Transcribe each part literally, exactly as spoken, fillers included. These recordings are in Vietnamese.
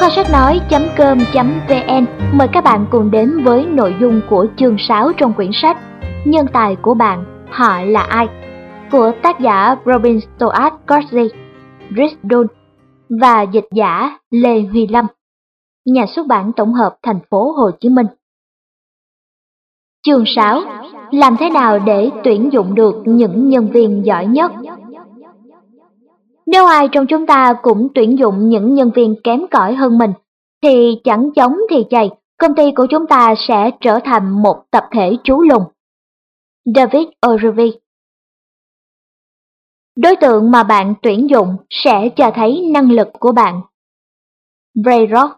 Kho sách nói chấm com chấm vn mời các bạn cùng đến với nội dung của chương sáu trong quyển sách Nhân tài của bạn, họ là ai? Của tác giả Robin Stuart Corsi, Bristol và dịch giả Lê Huy Lâm, nhà xuất bản tổng hợp thành phố Hồ Chí Minh. Chương sáu. Làm thế nào để tuyển dụng được những nhân viên giỏi nhất? Nếu ai trong chúng ta cũng tuyển dụng những nhân viên kém cỏi hơn mình, thì chẳng chống thì chày, công ty của chúng ta sẽ trở thành một tập thể trú lùng. David Ogilvy. Đối tượng mà bạn tuyển dụng sẽ cho thấy năng lực của bạn. Brayrock.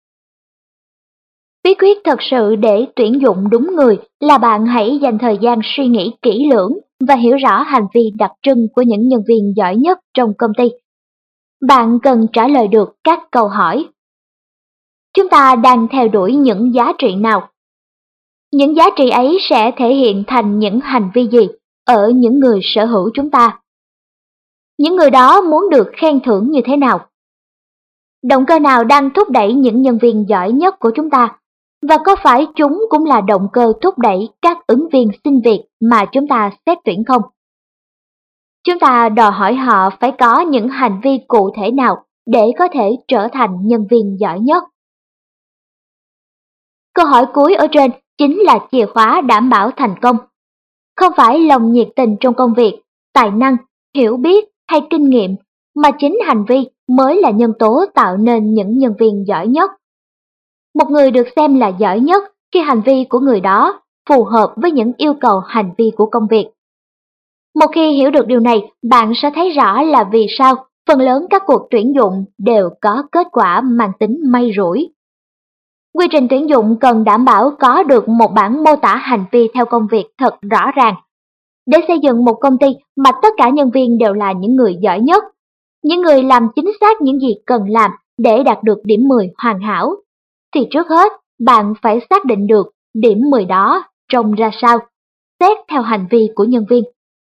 Bí quyết thật sự để tuyển dụng đúng người là bạn hãy dành thời gian suy nghĩ kỹ lưỡng và hiểu rõ hành vi đặc trưng của những nhân viên giỏi nhất trong công ty. Bạn cần trả lời được các câu hỏi. Chúng ta đang theo đuổi những giá trị nào? Những giá trị ấy sẽ thể hiện thành những hành vi gì ở những người sở hữu chúng ta? Những người đó muốn được khen thưởng như thế nào? Động cơ nào đang thúc đẩy những nhân viên giỏi nhất của chúng ta? Và có phải chúng cũng là động cơ thúc đẩy các ứng viên xin việc mà chúng ta xét tuyển không? Chúng ta đòi hỏi họ phải có những hành vi cụ thể nào để có thể trở thành nhân viên giỏi nhất. Câu hỏi cuối ở trên chính là chìa khóa đảm bảo thành công. Không phải lòng nhiệt tình trong công việc, tài năng, hiểu biết hay kinh nghiệm, mà chính hành vi mới là nhân tố tạo nên những nhân viên giỏi nhất. Một người được xem là giỏi nhất khi hành vi của người đó phù hợp với những yêu cầu hành vi của công việc. Một khi hiểu được điều này, bạn sẽ thấy rõ là vì sao phần lớn các cuộc tuyển dụng đều có kết quả mang tính may rủi. Quy trình tuyển dụng cần đảm bảo có được một bản mô tả hành vi theo công việc thật rõ ràng. Để xây dựng một công ty mà tất cả nhân viên đều là những người giỏi nhất, những người làm chính xác những gì cần làm để đạt được điểm mười hoàn hảo, thì trước hết bạn phải xác định được điểm mười đó trông ra sao, xét theo hành vi của nhân viên.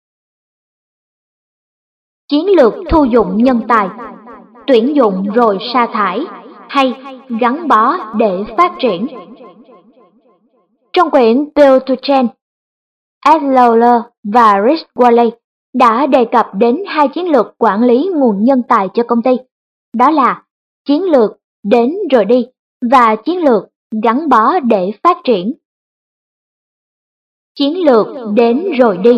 Chiến lược thu dụng nhân tài, tuyển dụng rồi sa thải hay gắn bó để phát triển. Trong quyển Build to Change, Ed Lawler và Rich Whaley đã đề cập đến hai chiến lược quản lý nguồn nhân tài cho công ty, đó là chiến lược đến rồi đi và chiến lược gắn bó để phát triển. Chiến lược đến rồi đi.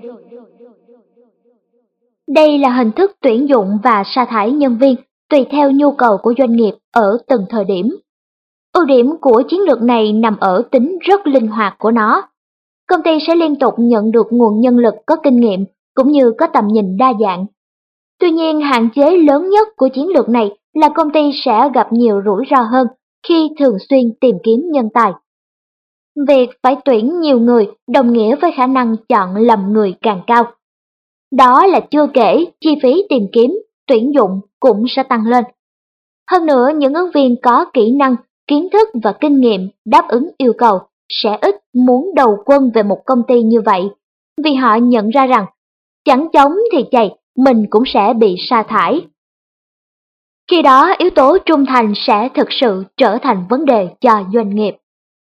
Đây là hình thức tuyển dụng và sa thải nhân viên tùy theo nhu cầu của doanh nghiệp ở từng thời điểm. Ưu điểm của chiến lược này nằm ở tính rất linh hoạt của nó. Công ty sẽ liên tục nhận được nguồn nhân lực có kinh nghiệm cũng như có tầm nhìn đa dạng. Tuy nhiên, hạn chế lớn nhất của chiến lược này là công ty sẽ gặp nhiều rủi ro hơn khi thường xuyên tìm kiếm nhân tài. Việc phải tuyển nhiều người đồng nghĩa với khả năng chọn lầm người càng cao. Đó là chưa kể chi phí tìm kiếm, tuyển dụng cũng sẽ tăng lên. Hơn nữa, những ứng viên có kỹ năng, kiến thức và kinh nghiệm đáp ứng yêu cầu sẽ ít muốn đầu quân về một công ty như vậy, vì họ nhận ra rằng chẳng chống thì chày, mình cũng sẽ bị sa thải. Khi đó, yếu tố trung thành sẽ thực sự trở thành vấn đề cho doanh nghiệp.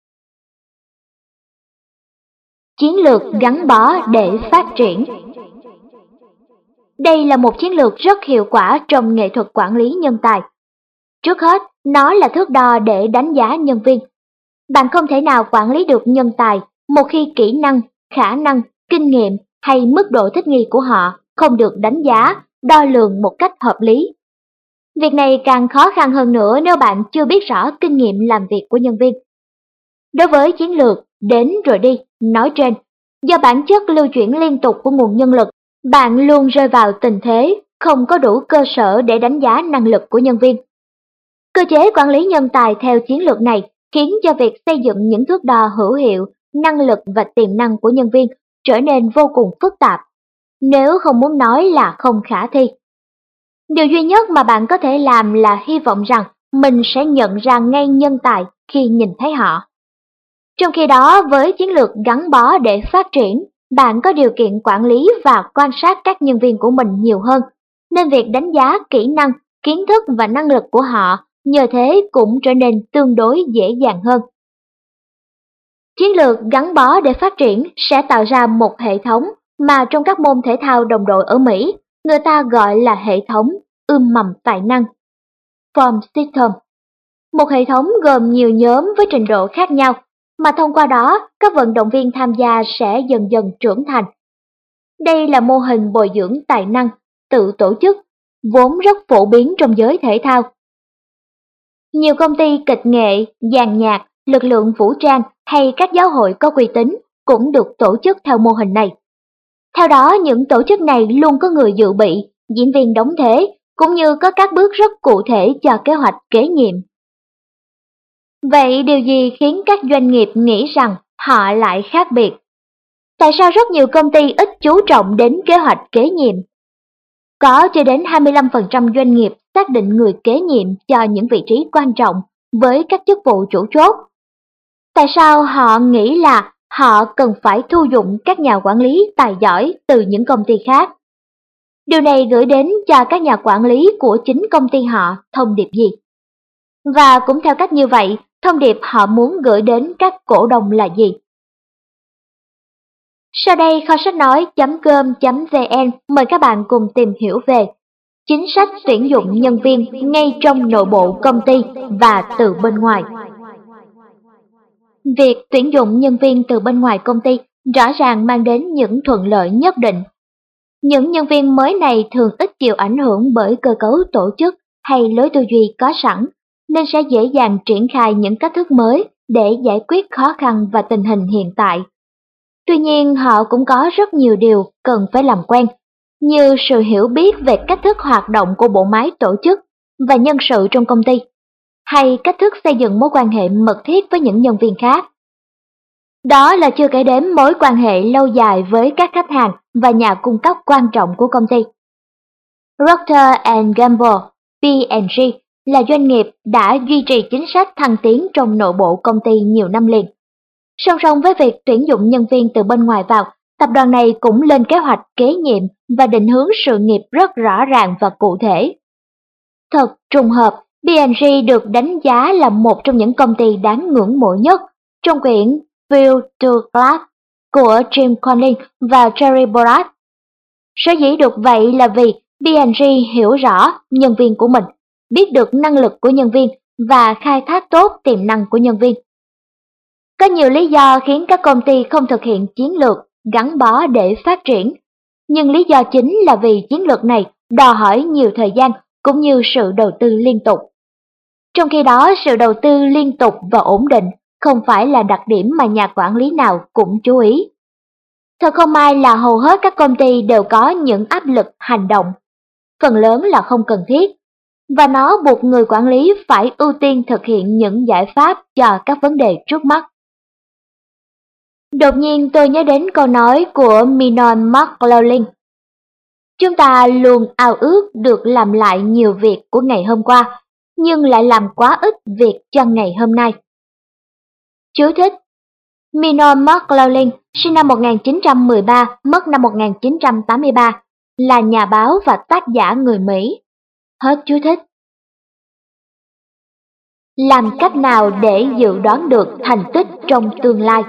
Chiến lược gắn bó để phát triển. Đây là một chiến lược rất hiệu quả trong nghệ thuật quản lý nhân tài. Trước hết, nó là thước đo để đánh giá nhân viên. Bạn không thể nào quản lý được nhân tài một khi kỹ năng, khả năng, kinh nghiệm hay mức độ thích nghi của họ không được đánh giá, đo lường một cách hợp lý. Việc này càng khó khăn hơn nữa nếu bạn chưa biết rõ kinh nghiệm làm việc của nhân viên. Đối với chiến lược đến rồi đi nói trên, do bản chất lưu chuyển liên tục của nguồn nhân lực, bạn luôn rơi vào tình thế không có đủ cơ sở để đánh giá năng lực của nhân viên. Cơ chế quản lý nhân tài theo chiến lược này khiến cho việc xây dựng những thước đo hữu hiệu, năng lực và tiềm năng của nhân viên trở nên vô cùng phức tạp, nếu không muốn nói là không khả thi. Điều duy nhất mà bạn có thể làm là hy vọng rằng mình sẽ nhận ra ngay nhân tài khi nhìn thấy họ. Trong khi đó, với chiến lược gắn bó để phát triển, bạn có điều kiện quản lý và quan sát các nhân viên của mình nhiều hơn, nên việc đánh giá kỹ năng, kiến thức và năng lực của họ nhờ thế cũng trở nên tương đối dễ dàng hơn. Chiến lược gắn bó để phát triển sẽ tạo ra một hệ thống mà trong các môn thể thao đồng đội ở Mỹ, người ta gọi là hệ thống ươm mầm tài năng, Form System. Một hệ thống gồm nhiều nhóm với trình độ khác nhau, mà thông qua đó các vận động viên tham gia sẽ dần dần trưởng thành. Đây là mô hình bồi dưỡng tài năng, tự tổ chức, vốn rất phổ biến trong giới thể thao. Nhiều công ty kịch nghệ, dàn nhạc, lực lượng vũ trang hay các giáo hội có uy tín cũng được tổ chức theo mô hình này. Theo đó, những tổ chức này luôn có người dự bị, diễn viên đóng thế, cũng như có các bước rất cụ thể cho kế hoạch kế nhiệm. Vậy điều gì khiến các doanh nghiệp nghĩ rằng họ lại khác biệt? Tại sao rất nhiều công ty ít chú trọng đến kế hoạch kế nhiệm? Có chưa đến hai mươi lăm phần trăm doanh nghiệp xác định người kế nhiệm cho những vị trí quan trọng với các chức vụ chủ chốt. Tại sao họ nghĩ là họ cần phải thu dụng các nhà quản lý tài giỏi từ những công ty khác? Điều này gửi đến cho các nhà quản lý của chính công ty họ thông điệp gì? Và cũng theo cách như vậy, thông điệp họ muốn gửi đến các cổ đông là gì? Sau đây kho sách nói chấm com chấm vn mời các bạn cùng tìm hiểu về chính sách tuyển dụng nhân viên ngay trong nội bộ công ty và từ bên ngoài. Việc tuyển dụng nhân viên từ bên ngoài công ty rõ ràng mang đến những thuận lợi nhất định. Những nhân viên mới này thường ít chịu ảnh hưởng bởi cơ cấu tổ chức hay lối tư duy có sẵn, nên sẽ dễ dàng triển khai những cách thức mới để giải quyết khó khăn và tình hình hiện tại. Tuy nhiên, họ cũng có rất nhiều điều cần phải làm quen, như sự hiểu biết về cách thức hoạt động của bộ máy tổ chức và nhân sự trong công ty, hay cách thức xây dựng mối quan hệ mật thiết với những nhân viên khác. Đó là chưa kể đến mối quan hệ lâu dài với các khách hàng và nhà cung cấp quan trọng của công ty. Procter and Gamble, P and G là doanh nghiệp đã duy trì chính sách thăng tiến trong nội bộ công ty nhiều năm liền. Song song với việc tuyển dụng nhân viên từ bên ngoài vào, tập đoàn này cũng lên kế hoạch kế nhiệm và định hướng sự nghiệp rất rõ ràng và cụ thể. Thật trùng hợp, P and G được đánh giá là một trong những công ty đáng ngưỡng mộ nhất trong quyển Build to Last của Jim Conlin và Jerry Borat. Sở dĩ được vậy là vì P and G hiểu rõ nhân viên của mình, biết được năng lực của nhân viên và khai thác tốt tiềm năng của nhân viên. Có nhiều lý do khiến các công ty không thực hiện chiến lược gắn bó để phát triển, nhưng lý do chính là vì chiến lược này đòi hỏi nhiều thời gian cũng như sự đầu tư liên tục. Trong khi đó, sự đầu tư liên tục và ổn định không phải là đặc điểm mà nhà quản lý nào cũng chú ý. Thật không may là hầu hết các công ty đều có những áp lực hành động, phần lớn là không cần thiết, và nó buộc người quản lý phải ưu tiên thực hiện những giải pháp cho các vấn đề trước mắt. Đột nhiên tôi nhớ đến câu nói của Mignon McLaughlin. Chúng ta luôn ao ước được làm lại nhiều việc của ngày hôm qua, nhưng lại làm quá ít việc cho ngày hôm nay. Chú thích: Mignon McLaughlin, sinh năm một nghìn chín trăm mười ba, mất năm một nghìn chín trăm tám mươi ba, là nhà báo và tác giả người Mỹ. Hết chú thích. Làm cách nào để dự đoán được thành tích trong tương lai?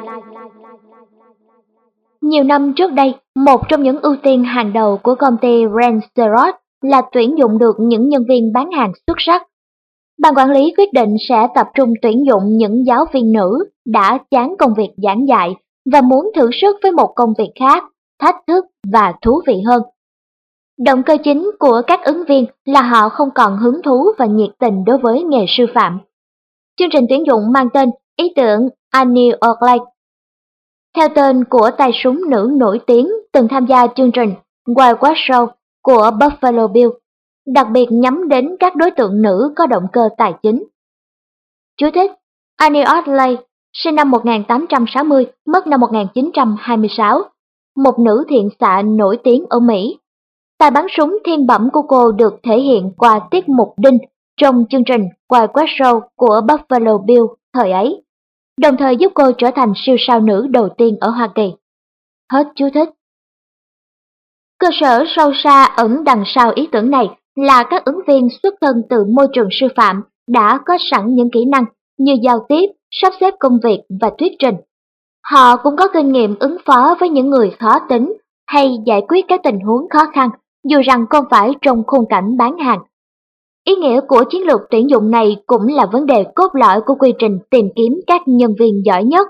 Nhiều năm trước đây, một trong những ưu tiên hàng đầu của công ty Randstad là tuyển dụng được những nhân viên bán hàng xuất sắc. Ban quản lý quyết định sẽ tập trung tuyển dụng những giáo viên nữ đã chán công việc giảng dạy và muốn thử sức với một công việc khác, thách thức và thú vị hơn. Động cơ chính của các ứng viên là họ không còn hứng thú và nhiệt tình đối với nghề sư phạm. Chương trình tuyển dụng mang tên ý tưởng Annie Oakley, theo tên của tay súng nữ nổi tiếng từng tham gia chương trình Wild West Show của Buffalo Bill, đặc biệt nhắm đến các đối tượng nữ có động cơ tài chính. Chú thích: Annie Oakley, sinh năm một nghìn tám trăm sáu mươi, mất năm một nghìn chín trăm hai mươi sáu, một nữ thiện xạ nổi tiếng ở Mỹ. Tài bắn súng thiên bẩm của cô được thể hiện qua tiết mục đinh trong chương trình Wild West Show của Buffalo Bill thời ấy, đồng thời giúp cô trở thành siêu sao nữ đầu tiên ở Hoa Kỳ. Hết chú thích. Cơ sở sâu xa ẩn đằng sau ý tưởng này là các ứng viên xuất thân từ môi trường sư phạm đã có sẵn những kỹ năng như giao tiếp, sắp xếp công việc và thuyết trình. Họ cũng có kinh nghiệm ứng phó với những người khó tính hay giải quyết các tình huống khó khăn, dù rằng không phải trong khung cảnh bán hàng. Ý nghĩa của chiến lược tuyển dụng này cũng là vấn đề cốt lõi của quy trình tìm kiếm các nhân viên giỏi nhất.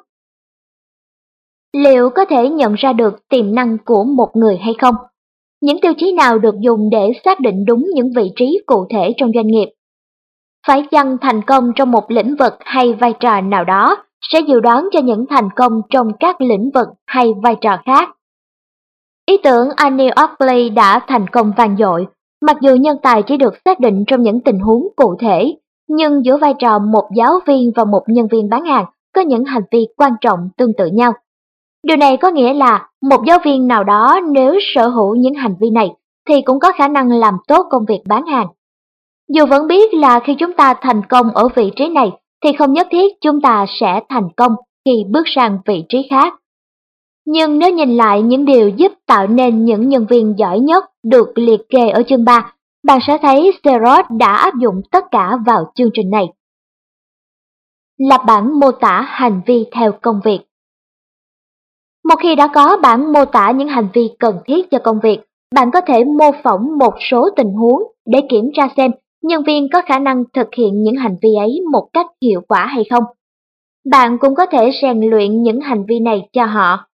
Liệu có thể nhận ra được tiềm năng của một người hay không? Những tiêu chí nào được dùng để xác định đúng những vị trí cụ thể trong doanh nghiệp? Phải chăng thành công trong một lĩnh vực hay vai trò nào đó sẽ dự đoán cho những thành công trong các lĩnh vực hay vai trò khác? Ý tưởng Annie Oakley đã thành công vang dội, mặc dù nhân tài chỉ được xác định trong những tình huống cụ thể, nhưng giữa vai trò một giáo viên và một nhân viên bán hàng có những hành vi quan trọng tương tự nhau. Điều này có nghĩa là một giáo viên nào đó nếu sở hữu những hành vi này thì cũng có khả năng làm tốt công việc bán hàng. Dù vẫn biết là khi chúng ta thành công ở vị trí này thì không nhất thiết chúng ta sẽ thành công khi bước sang vị trí khác. Nhưng nếu nhìn lại những điều giúp tạo nên những nhân viên giỏi nhất được liệt kê ở chương ba, bạn sẽ thấy Xerox đã áp dụng tất cả vào chương trình này. Lập bản mô tả hành vi theo công việc. Một khi đã có bản mô tả những hành vi cần thiết cho công việc, bạn có thể mô phỏng một số tình huống để kiểm tra xem nhân viên có khả năng thực hiện những hành vi ấy một cách hiệu quả hay không. Bạn cũng có thể rèn luyện những hành vi này cho họ.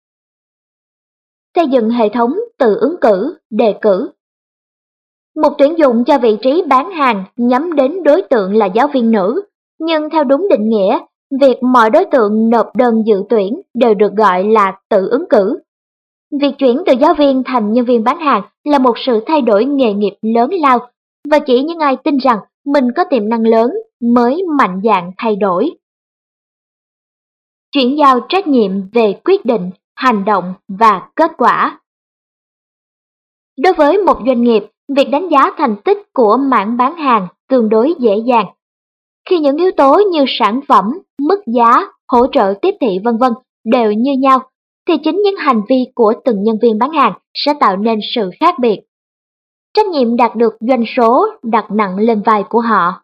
Xây dựng hệ thống tự ứng cử, đề cử. Một tuyển dụng cho vị trí bán hàng nhắm đến đối tượng là giáo viên nữ, nhưng theo đúng định nghĩa, việc mọi đối tượng nộp đơn dự tuyển đều được gọi là tự ứng cử. Việc chuyển từ giáo viên thành nhân viên bán hàng là một sự thay đổi nghề nghiệp lớn lao, và chỉ những ai tin rằng mình có tiềm năng lớn mới mạnh dạn thay đổi. Chuyển giao trách nhiệm về quyết định, hành động và kết quả. Đối với một doanh nghiệp, việc đánh giá thành tích của mảng bán hàng tương đối dễ dàng. Khi những yếu tố như sản phẩm, mức giá, hỗ trợ tiếp thị vân vân đều như nhau, thì chính những hành vi của từng nhân viên bán hàng sẽ tạo nên sự khác biệt. Trách nhiệm đạt được doanh số đặt nặng lên vai của họ.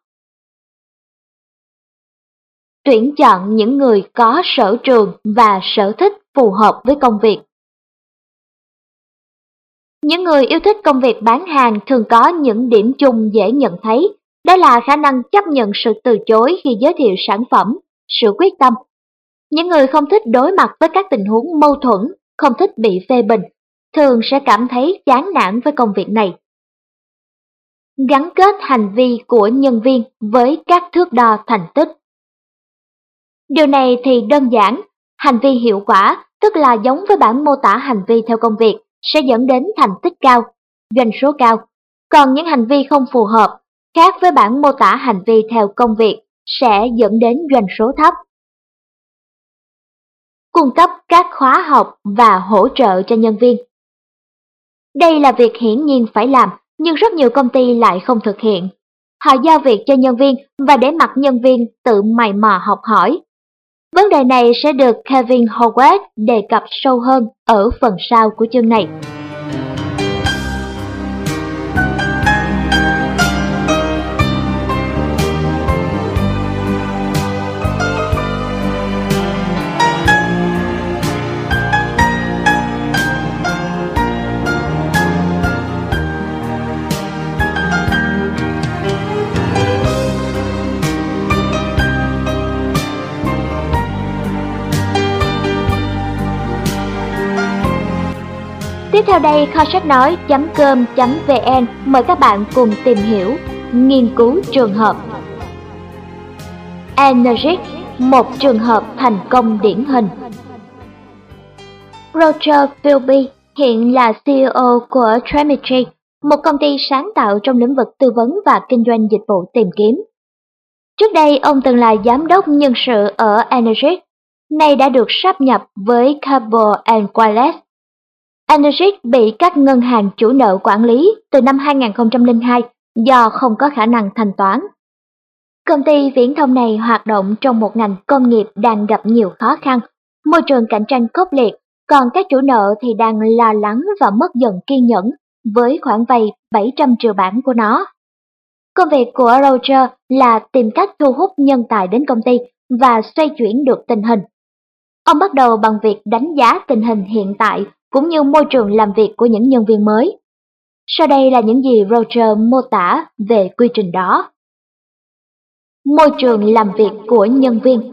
Tuyển chọn những người có sở trường và sở thích phù hợp với công việc. Những người yêu thích công việc bán hàng thường có những điểm chung dễ nhận thấy, đó là khả năng chấp nhận sự từ chối khi giới thiệu sản phẩm, sự quyết tâm. Những người không thích đối mặt với các tình huống mâu thuẫn, không thích bị phê bình, thường sẽ cảm thấy chán nản với công việc này. Gắn kết hành vi của nhân viên với các thước đo thành tích. Điều này thì đơn giản, hành vi hiệu quả, tức là giống với bản mô tả hành vi theo công việc, sẽ dẫn đến thành tích cao, doanh số cao. Còn những hành vi không phù hợp, khác với bản mô tả hành vi theo công việc, sẽ dẫn đến doanh số thấp. Cung cấp các khóa học và hỗ trợ cho nhân viên. Đây là việc hiển nhiên phải làm, nhưng rất nhiều công ty lại không thực hiện. Họ giao việc cho nhân viên và để mặc nhân viên tự mày mò học hỏi. Vấn đề này sẽ được Kevin Howard đề cập sâu hơn ở phần sau của chương này. Tiếp theo đây, kho sách nói chấm com chấm vn mời các bạn cùng tìm hiểu, nghiên cứu trường hợp. Energic, một trường hợp thành công điển hình. Roger Philby hiện là xê e ô của Tremetry, một công ty sáng tạo trong lĩnh vực tư vấn và kinh doanh dịch vụ tìm kiếm. Trước đây, ông từng là giám đốc nhân sự ở Energic, nay đã được sáp nhập với Cabot and Wireless. Energic bị các ngân hàng chủ nợ quản lý từ năm hai nghìn không trăm lẻ hai do không có khả năng thanh toán. Công ty viễn thông này hoạt động trong một ngành công nghiệp đang gặp nhiều khó khăn, môi trường cạnh tranh khốc liệt, còn các chủ nợ thì đang lo lắng và mất dần kiên nhẫn với khoản vay bảy trăm triệu bảng của nó. Công việc của Roger là tìm cách thu hút nhân tài đến công ty và xoay chuyển được tình hình. Ông bắt đầu bằng việc đánh giá tình hình hiện tại cũng như môi trường làm việc của những nhân viên mới. Sau đây là những gì Roger mô tả về quy trình đó. Môi trường làm việc của nhân viên.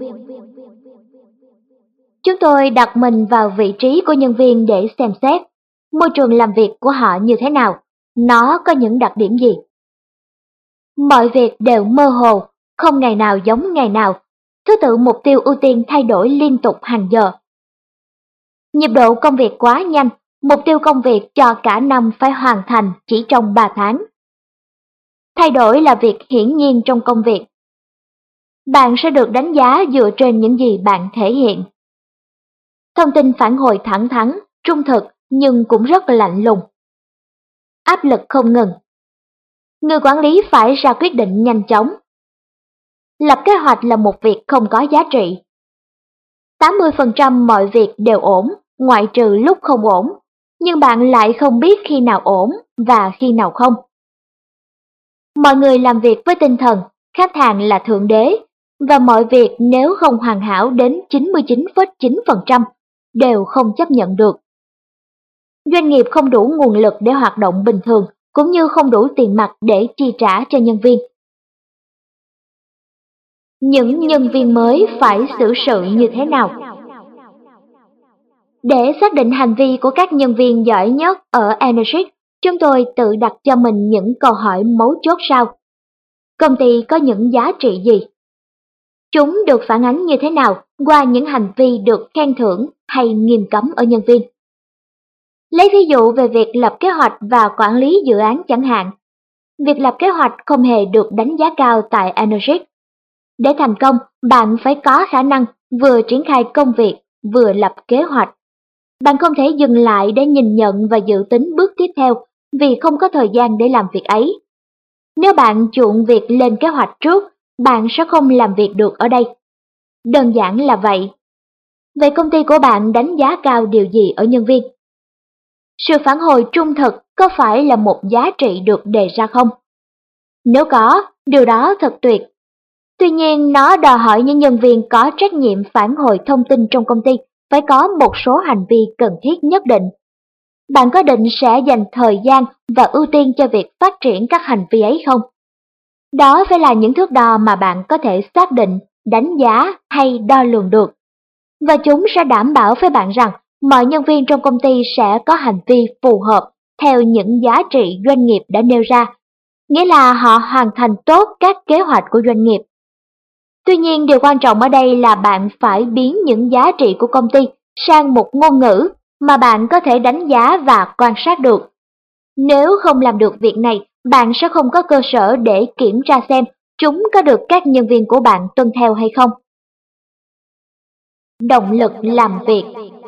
Chúng tôi đặt mình vào vị trí của nhân viên để xem xét môi trường làm việc của họ như thế nào, nó có những đặc điểm gì. Mọi việc đều mơ hồ, không ngày nào giống ngày nào, thứ tự mục tiêu ưu tiên thay đổi liên tục hàng giờ. Nhịp độ công việc quá nhanh, mục tiêu công việc cho cả năm phải hoàn thành chỉ trong ba tháng. Thay đổi là việc hiển nhiên trong công việc. Bạn sẽ được đánh giá dựa trên những gì bạn thể hiện. Thông tin phản hồi thẳng thắn, trung thực nhưng cũng rất lạnh lùng. Áp lực không ngừng. Người quản lý phải ra quyết định nhanh chóng. Lập kế hoạch là một việc không có giá trị. tám mươi phần trăm mọi việc đều ổn, ngoại trừ lúc không ổn, nhưng bạn lại không biết khi nào ổn và khi nào không. Mọi người làm việc với tinh thần khách hàng là thượng đế, và mọi việc nếu không hoàn hảo đến chín mươi chín phẩy chín phần trăm đều không chấp nhận được. Doanh nghiệp không đủ nguồn lực để hoạt động bình thường, cũng như không đủ tiền mặt để chi trả cho nhân viên. Những nhân viên mới phải xử sự như thế nào? Để xác định hành vi của các nhân viên giỏi nhất ở Energic, chúng tôi tự đặt cho mình những câu hỏi mấu chốt sau. Công ty có những giá trị gì? Chúng được phản ánh như thế nào qua những hành vi được khen thưởng hay nghiêm cấm ở nhân viên? Lấy ví dụ về việc lập kế hoạch và quản lý dự án chẳng hạn. Việc lập kế hoạch không hề được đánh giá cao tại Energic. Để thành công, bạn phải có khả năng vừa triển khai công việc, vừa lập kế hoạch. Bạn không thể dừng lại để nhìn nhận và dự tính bước tiếp theo vì không có thời gian để làm việc ấy. Nếu bạn chuộng việc lên kế hoạch trước, bạn sẽ không làm việc được ở đây. Đơn giản là vậy. Vậy công ty của bạn đánh giá cao điều gì ở nhân viên? Sự phản hồi trung thực có phải là một giá trị được đề ra không? Nếu có, điều đó thật tuyệt. Tuy nhiên, nó đòi hỏi những nhân viên có trách nhiệm phản hồi thông tin trong công ty phải có một số hành vi cần thiết nhất định. Bạn có định sẽ dành thời gian và ưu tiên cho việc phát triển các hành vi ấy không? Đó phải là những thước đo mà bạn có thể xác định, đánh giá hay đo lường được. Và chúng sẽ đảm bảo với bạn rằng mọi nhân viên trong công ty sẽ có hành vi phù hợp theo những giá trị doanh nghiệp đã nêu ra, nghĩa là họ hoàn thành tốt các kế hoạch của doanh nghiệp. Tuy nhiên, điều quan trọng ở đây là bạn phải biến những giá trị của công ty sang một ngôn ngữ mà bạn có thể đánh giá và quan sát được. Nếu không làm được việc này, bạn sẽ không có cơ sở để kiểm tra xem chúng có được các nhân viên của bạn tuân theo hay không. Động lực làm việc.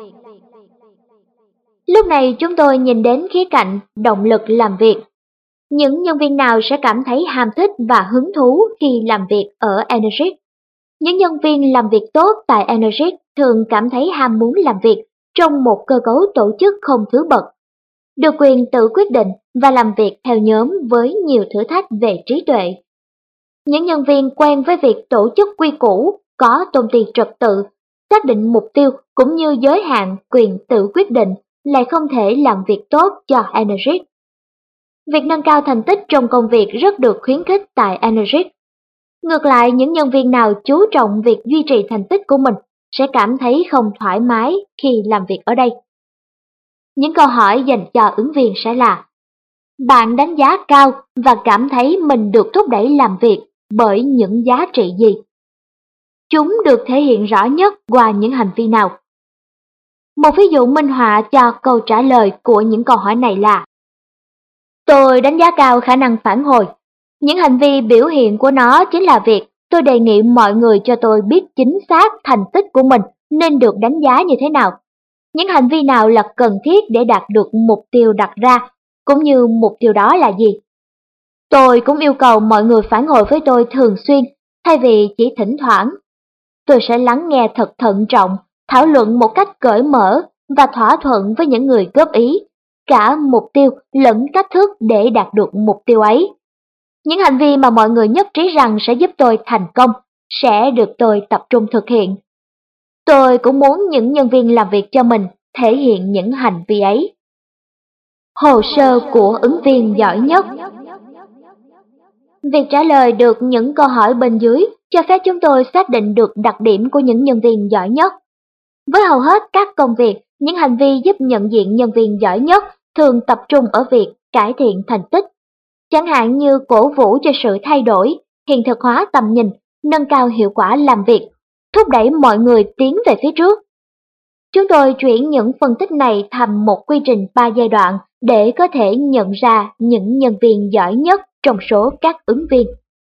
Lúc này chúng tôi nhìn đến khía cạnh động lực làm việc. Những nhân viên nào sẽ cảm thấy ham thích và hứng thú khi làm việc ở Energic? Những nhân viên làm việc tốt tại Energic thường cảm thấy ham muốn làm việc trong một cơ cấu tổ chức không thứ bậc, được quyền tự quyết định và làm việc theo nhóm với nhiều thử thách về trí tuệ. Những nhân viên quen với việc tổ chức quy củ, có tôn ti trật tự, xác định mục tiêu cũng như giới hạn quyền tự quyết định lại không thể làm việc tốt cho Energic. Việc nâng cao thành tích trong công việc rất được khuyến khích tại Energic. Ngược lại, những nhân viên nào chú trọng việc duy trì thành tích của mình sẽ cảm thấy không thoải mái khi làm việc ở đây. Những câu hỏi dành cho ứng viên sẽ là: bạn đánh giá cao và cảm thấy mình được thúc đẩy làm việc bởi những giá trị gì? Chúng được thể hiện rõ nhất qua những hành vi nào? Một ví dụ minh họa cho câu trả lời của những câu hỏi này là: tôi đánh giá cao khả năng phản hồi. Những hành vi biểu hiện của nó chính là việc tôi đề nghị mọi người cho tôi biết chính xác thành tích của mình nên được đánh giá như thế nào. Những hành vi nào là cần thiết để đạt được mục tiêu đặt ra, cũng như mục tiêu đó là gì. Tôi cũng yêu cầu mọi người phản hồi với tôi thường xuyên, thay vì chỉ thỉnh thoảng. Tôi sẽ lắng nghe thật thận trọng, thảo luận một cách cởi mở và thỏa thuận với những người góp ý, cả mục tiêu lẫn cách thức để đạt được mục tiêu ấy. Những hành vi mà mọi người nhất trí rằng sẽ giúp tôi thành công sẽ được tôi tập trung thực hiện. Tôi cũng muốn những nhân viên làm việc cho mình thể hiện những hành vi ấy. Hồ sơ của ứng viên giỏi nhất. Việc trả lời được những câu hỏi bên dưới cho phép chúng tôi xác định được đặc điểm của những nhân viên giỏi nhất. Với hầu hết các công việc, những hành vi giúp nhận diện nhân viên giỏi nhất thường tập trung ở việc cải thiện thành tích, chẳng hạn như cổ vũ cho sự thay đổi, hiện thực hóa tầm nhìn, nâng cao hiệu quả làm việc, thúc đẩy mọi người tiến về phía trước. Chúng tôi chuyển những phân tích này thành một quy trình ba giai đoạn để có thể nhận ra những nhân viên giỏi nhất trong số các ứng viên.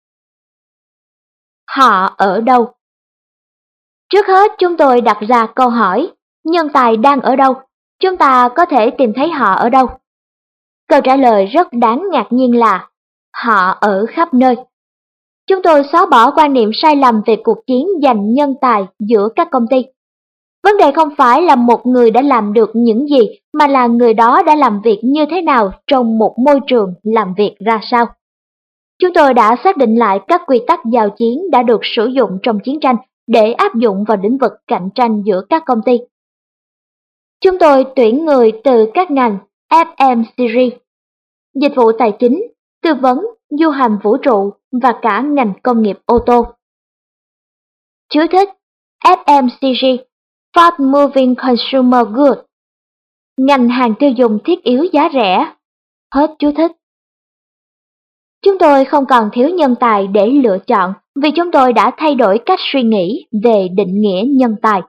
Họ ở đâu? Trước hết chúng tôi đặt ra câu hỏi, nhân tài đang ở đâu? Chúng ta có thể tìm thấy họ ở đâu? Câu trả lời rất đáng ngạc nhiên là họ ở khắp nơi. Chúng tôi xóa bỏ quan niệm sai lầm về cuộc chiến giành nhân tài giữa các công ty. Vấn đề không phải là một người đã làm được những gì, mà là người đó đã làm việc như thế nào trong một môi trường làm việc ra sao. Chúng tôi đã xác định lại các quy tắc giao chiến đã được sử dụng trong chiến tranh để áp dụng vào lĩnh vực cạnh tranh giữa các công ty. Chúng tôi tuyển người từ các ngành ép em xê giê, dịch vụ tài chính, tư vấn, du hành vũ trụ và cả ngành công nghiệp ô tô. Chú thích: ép em xê giê, Fast Moving Consumer Goods, ngành hàng tiêu dùng thiết yếu giá rẻ. Hết chú thích. Chúng tôi không còn thiếu nhân tài để lựa chọn vì chúng tôi đã thay đổi cách suy nghĩ về định nghĩa nhân tài.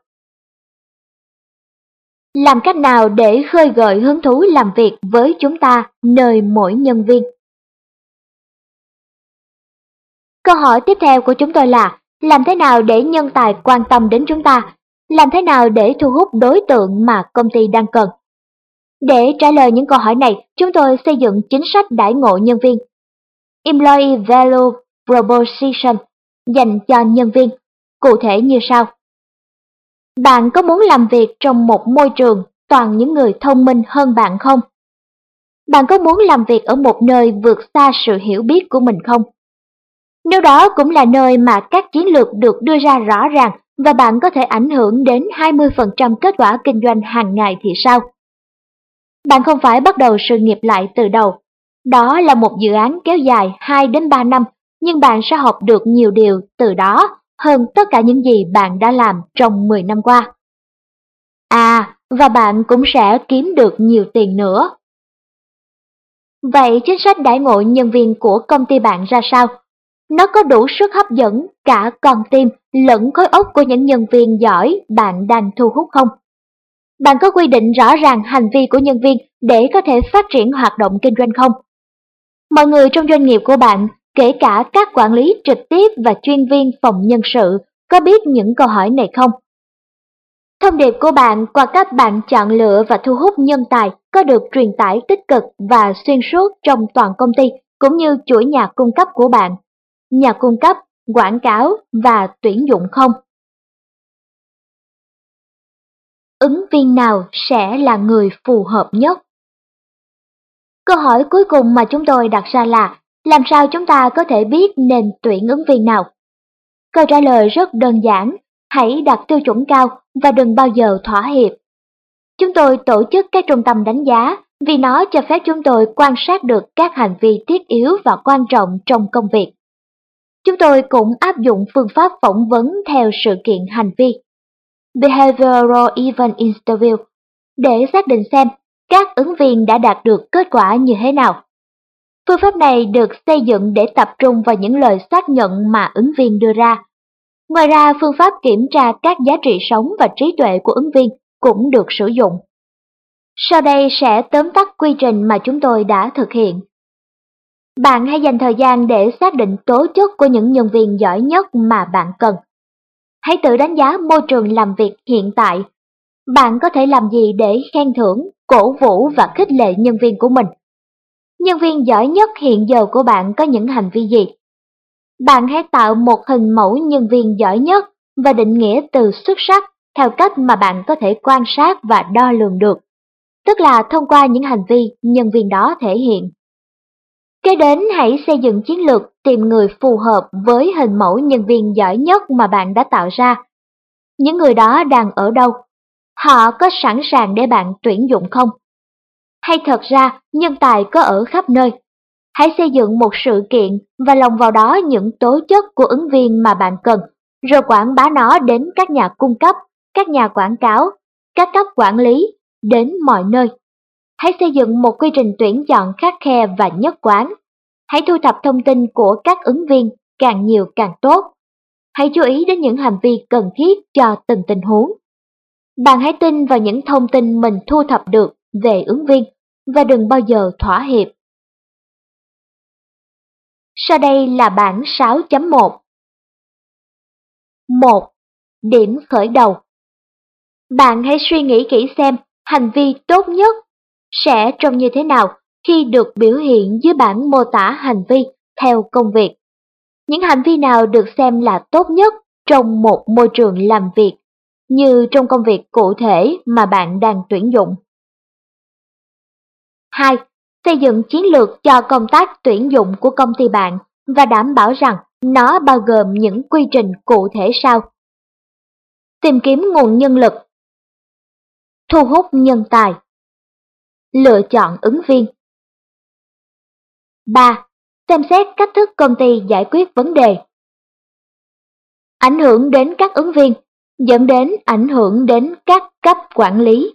Làm cách nào để khơi gợi hứng thú làm việc với chúng ta nơi mỗi nhân viên? Câu hỏi tiếp theo của chúng tôi là làm thế nào để nhân tài quan tâm đến chúng ta? Làm thế nào để thu hút đối tượng mà công ty đang cần? Để trả lời những câu hỏi này, chúng tôi xây dựng chính sách đãi ngộ nhân viên Employee Value Proposition dành cho nhân viên, cụ thể như sau. Bạn có muốn làm việc trong một môi trường toàn những người thông minh hơn bạn không? Bạn có muốn làm việc ở một nơi vượt xa sự hiểu biết của mình không? Nếu đó cũng là nơi mà các chiến lược được đưa ra rõ ràng và bạn có thể ảnh hưởng đến hai mươi phần trăm kết quả kinh doanh hàng ngày thì sao? Bạn không phải bắt đầu sự nghiệp lại từ đầu. Đó là một dự án kéo dài hai đến ba năm, nhưng bạn sẽ học được nhiều điều từ đó hơn tất cả những gì bạn đã làm trong mười năm qua. À, và bạn cũng sẽ kiếm được nhiều tiền nữa. Vậy chính sách đãi ngộ nhân viên của công ty bạn ra sao? Nó có đủ sức hấp dẫn cả con tim lẫn khối óc của những nhân viên giỏi bạn đang thu hút không? Bạn có quy định rõ ràng hành vi của nhân viên để có thể phát triển hoạt động kinh doanh không? Mọi người trong doanh nghiệp của bạn, kể cả các quản lý trực tiếp và chuyên viên phòng nhân sự, có biết những câu hỏi này không? Thông điệp của bạn qua cách bạn chọn lựa và thu hút nhân tài có được truyền tải tích cực và xuyên suốt trong toàn công ty cũng như chuỗi nhà cung cấp của bạn, nhà cung cấp, quảng cáo và tuyển dụng không? Ứng viên nào sẽ là người phù hợp nhất? Câu hỏi cuối cùng mà chúng tôi đặt ra là làm sao chúng ta có thể biết nên tuyển ứng viên nào? Câu trả lời rất đơn giản, hãy đặt tiêu chuẩn cao và đừng bao giờ thỏa hiệp. Chúng tôi tổ chức các trung tâm đánh giá vì nó cho phép chúng tôi quan sát được các hành vi thiết yếu và quan trọng trong công việc. Chúng tôi cũng áp dụng phương pháp phỏng vấn theo sự kiện hành vi, Behavioral Event Interview, để xác định xem các ứng viên đã đạt được kết quả như thế nào. Phương pháp này được xây dựng để tập trung vào những lời xác nhận mà ứng viên đưa ra. Ngoài ra, phương pháp kiểm tra các giá trị sống và trí tuệ của ứng viên cũng được sử dụng. Sau đây sẽ tóm tắt quy trình mà chúng tôi đã thực hiện. Bạn hãy dành thời gian để xác định tố chất của những nhân viên giỏi nhất mà bạn cần. Hãy tự đánh giá môi trường làm việc hiện tại. Bạn có thể làm gì để khen thưởng, cổ vũ và khích lệ nhân viên của mình? Nhân viên giỏi nhất hiện giờ của bạn có những hành vi gì? Bạn hãy tạo một hình mẫu nhân viên giỏi nhất và định nghĩa từ xuất sắc theo cách mà bạn có thể quan sát và đo lường được, tức là thông qua những hành vi nhân viên đó thể hiện. Kế đến hãy xây dựng chiến lược tìm người phù hợp với hình mẫu nhân viên giỏi nhất mà bạn đã tạo ra. Những người đó đang ở đâu? Họ có sẵn sàng để bạn tuyển dụng không? Hay thật ra nhân tài có ở khắp nơi? Hãy xây dựng một sự kiện và lồng vào đó những tố chất của ứng viên mà bạn cần, rồi quảng bá nó đến các nhà cung cấp, các nhà quảng cáo, các cấp quản lý, đến mọi nơi. Hãy xây dựng một quy trình tuyển chọn khắt khe và nhất quán. Hãy thu thập thông tin của các ứng viên, càng nhiều càng tốt. Hãy chú ý đến những hành vi cần thiết cho từng tình huống. Bạn hãy tin vào những thông tin mình thu thập được về ứng viên và đừng bao giờ thỏa hiệp. Sau đây là bảng sáu chấm một. một. Điểm khởi đầu. Bạn hãy suy nghĩ kỹ xem hành vi tốt nhất sẽ trông như thế nào khi được biểu hiện dưới bảng mô tả hành vi theo công việc. Những hành vi nào được xem là tốt nhất trong một môi trường làm việc, như trong công việc cụ thể mà bạn đang tuyển dụng. hai. Xây dựng chiến lược cho công tác tuyển dụng của công ty bạn và đảm bảo rằng nó bao gồm những quy trình cụ thể sau. Tìm kiếm nguồn nhân lực, thu hút nhân tài, lựa chọn ứng viên. ba. Xem xét cách thức công ty giải quyết vấn đề. Ảnh hưởng đến các ứng viên, dẫn đến ảnh hưởng đến các cấp quản lý.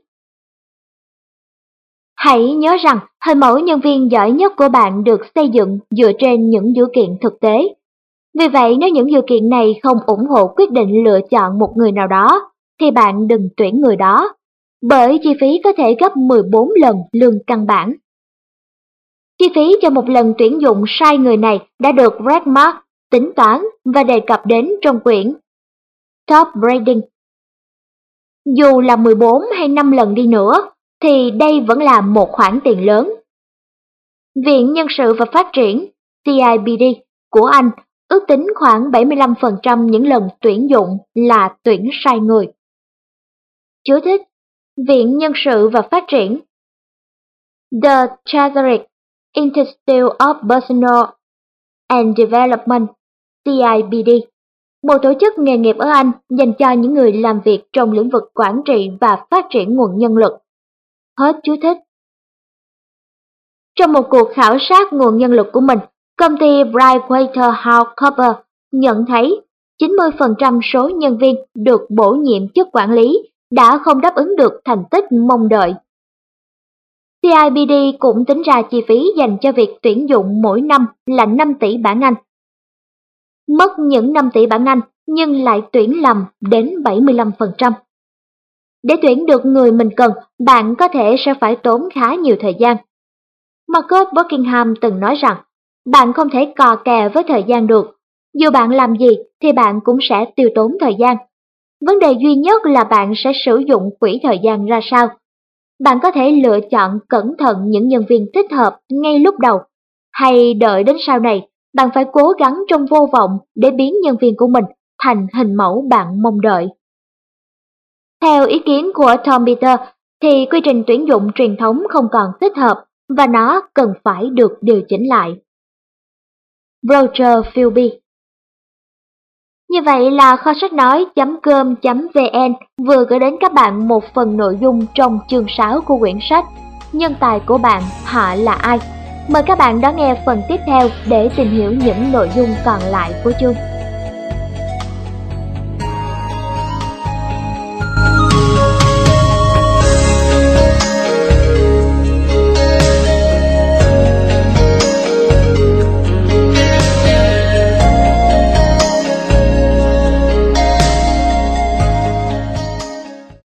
Hãy nhớ rằng hình mẫu nhân viên giỏi nhất của bạn được xây dựng dựa trên những dữ kiện thực tế. Vì vậy, nếu những dữ kiện này không ủng hộ quyết định lựa chọn một người nào đó, thì bạn đừng tuyển người đó, bởi chi phí có thể gấp mười bốn lần lương căn bản. Chi phí cho một lần tuyển dụng sai người này đã được Redmark tính toán và đề cập đến trong quyển Top Rating. Dù là mười bốn hay năm lần đi nữa, thì đây vẫn là một khoản tiền lớn. Viện Nhân sự và Phát triển C I B D của Anh ước tính khoảng bảy mươi lăm phần trăm những lần tuyển dụng là tuyển sai người. Chú thích: Viện Nhân sự và Phát triển. The Chartered Institute of Personal and Development C I B D, một tổ chức nghề nghiệp ở Anh dành cho những người làm việc trong lĩnh vực quản trị và phát triển nguồn nhân lực. Hết chú thích. Trong một cuộc khảo sát nguồn nhân lực của mình, công ty PricewaterhouseCoopers nhận thấy chín mươi phần trăm số nhân viên được bổ nhiệm chức quản lý đã không đáp ứng được thành tích mong đợi. C I B D cũng tính ra chi phí dành cho việc tuyển dụng mỗi năm là năm tỷ bảng Anh. Mất những năm tỷ bảng Anh nhưng lại tuyển lầm đến bảy mươi lăm phần trăm. Để tuyển được người mình cần, bạn có thể sẽ phải tốn khá nhiều thời gian. Marcus Buckingham từng nói rằng, bạn không thể cò kè với thời gian được. Dù bạn làm gì thì bạn cũng sẽ tiêu tốn thời gian. Vấn đề duy nhất là bạn sẽ sử dụng quỹ thời gian ra sao. Bạn có thể lựa chọn cẩn thận những nhân viên thích hợp ngay lúc đầu, hay đợi đến sau này, bạn phải cố gắng trong vô vọng để biến nhân viên của mình thành hình mẫu bạn mong đợi. Theo ý kiến của Tom Peters, thì quy trình tuyển dụng truyền thống không còn thích hợp và nó cần phải được điều chỉnh lại. Roger Philby. Như vậy là kho sách nói chấm com chấm vn vừa gửi đến các bạn một phần nội dung trong chương sáu của quyển sách Nhân tài của bạn họ là ai. Mời các bạn đón nghe phần tiếp theo để tìm hiểu những nội dung còn lại của chương.